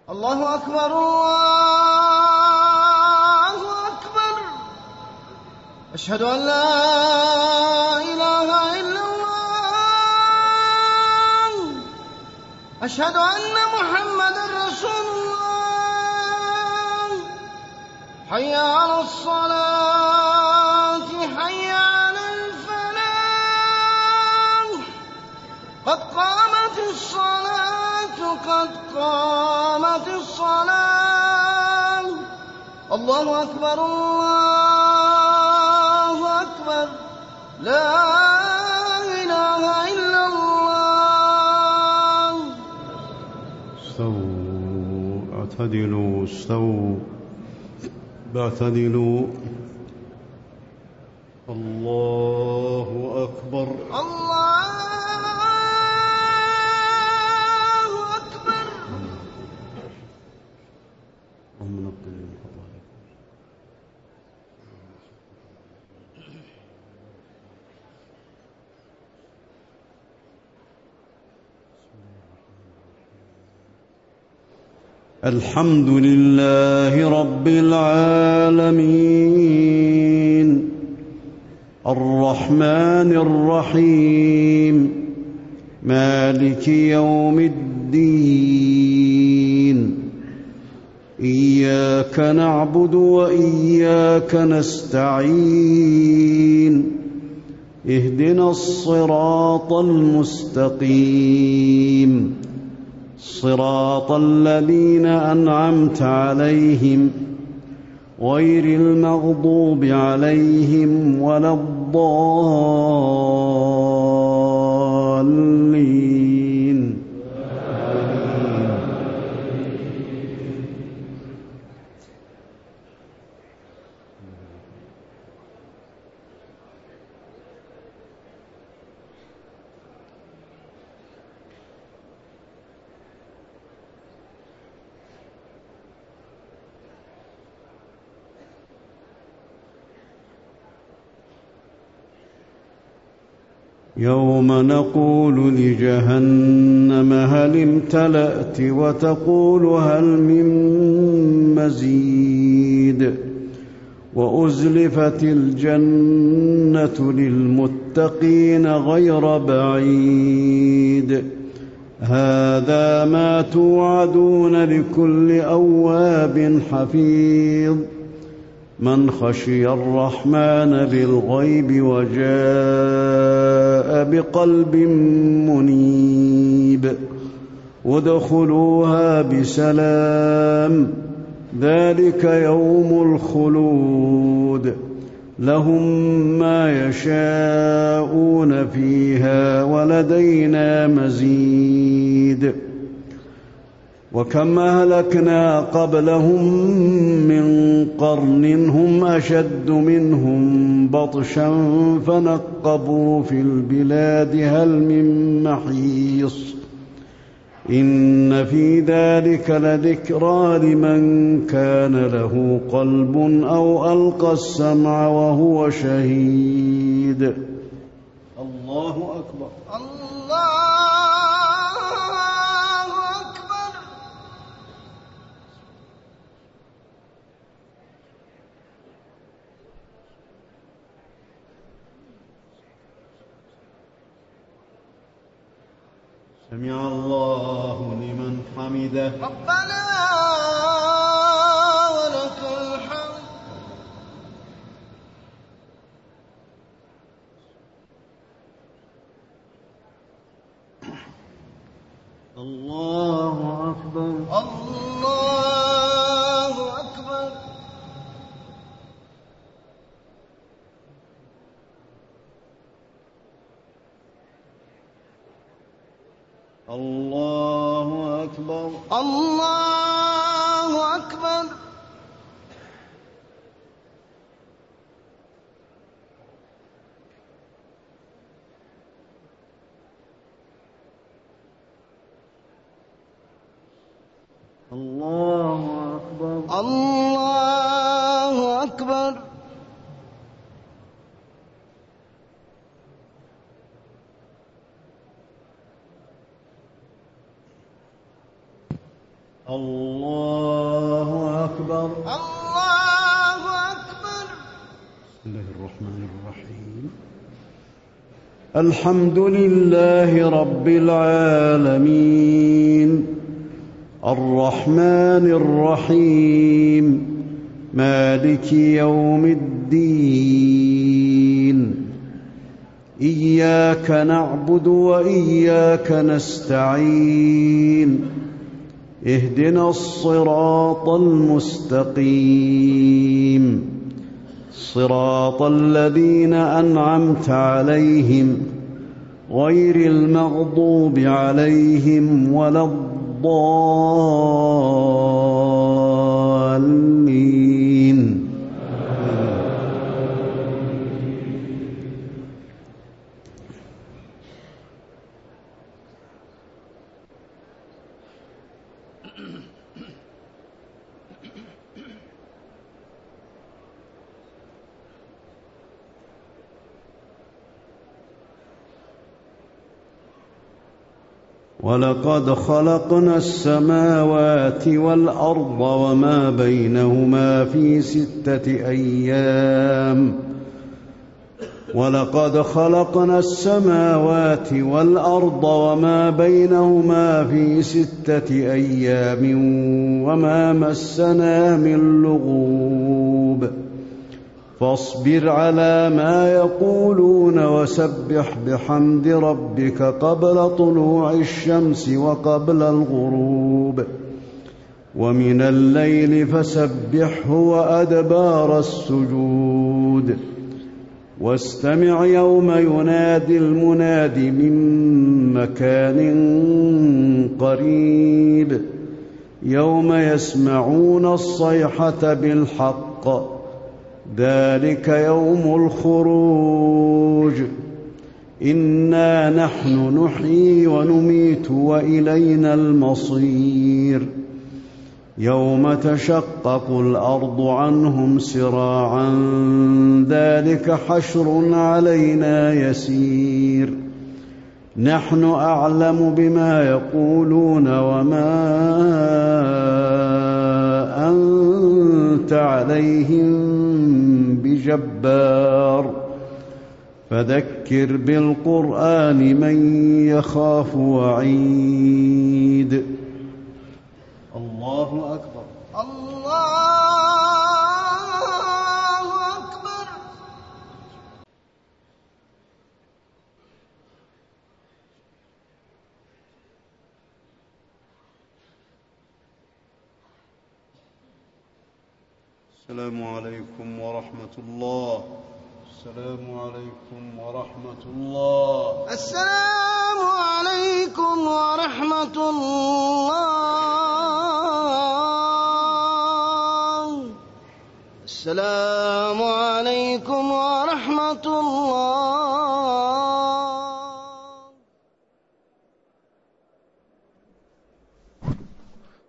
الله أكبر الله أكبر. أشهد أن لا إله إلا الله. أشهد أن محمدا رسول الله. حي على الصلاة حي على الفلاح. قد قامت الصلاة قد قامت الصلاة. الله أكبر الله أكبر. لا إله إلا الله. استووا اعتدلوا استووا اعتدلوا. الله أكبر الله أكبر. اللهم نقنا من خطايانا. الحمد لله رب العالمين الرحمن الرحيم مالك يوم الدين. إياك نعبد وإياك نستعين. اهدنا الصراط المستقيم صراط الذين أنعمت عليهم غير المغضوب عليهم ولا الضالين. يوم نقول لجهنم هل امتلأت وتقول هل من مزيد. وأزلفت الجنة للمتقين غير بعيد. هذا ما توعدون لكل أواب حفيظ. من خشي الرحمن بالغيب وجاء بقلب منيب. ادخلوها بسلام ذلك يوم الخلود. لهم ما يشاءون فيها ولدينا مزيد. وكم أهلكنا قبلهم من قرن هم أشد منهم بطشا فنقبوا في البلاد هل من محيص. إن في ذلك لذكرى لمن كان له قلب أو ألقى السمع وهو شهيد. الله أكبر الله أكبر. سمع الله لمن حمده. ربنا ولك الحمد. الله أكبر الله أكبر. الله أكبر الله أكبر. الله أكبر الله أكبر. الله أكبر. الله أكبر. بسم الله الرحمن الرحيم. الحمد لله رب العالمين الرحمن الرحيم مالك يوم الدين إياك نعبد وإياك نستعين اهدنا الصراط المستقيم صراط الذين أنعمت عليهم غير المغضوب عليهم ولا الضالين. ولقد خلقنا السماوات والأرض وما بينهما في 6 أيام ولقد خلقنا السماوات والأرض وما بينهما في 6 أيام وما مسنا من لغوب فاصبر على ما يقولون وسبح بحمد ربك قبل طلوع الشمس وقبل الغروب ومن الليل فسبحه وأدبار السجود واستمع يوم ينادي المناد من مكان قريب يوم يسمعون الصيحة بالحق ذلك يوم الخروج إنا نحن نحيي ونميت وإلينا المصير يوم تشقق الأرض عنهم سراعا ذلك حشر علينا يسير نحن أعلم بما يقولون وما أنت عليهم بجبار فذكر بالقرآن من يخاف وعيد. الله أكبر. الله أكبر. السلام عليكم ورحمة الله. السلام عليكم ورحمة الله. السلام عليكم ورحمة الله. السلام عليكم ورحمة الله.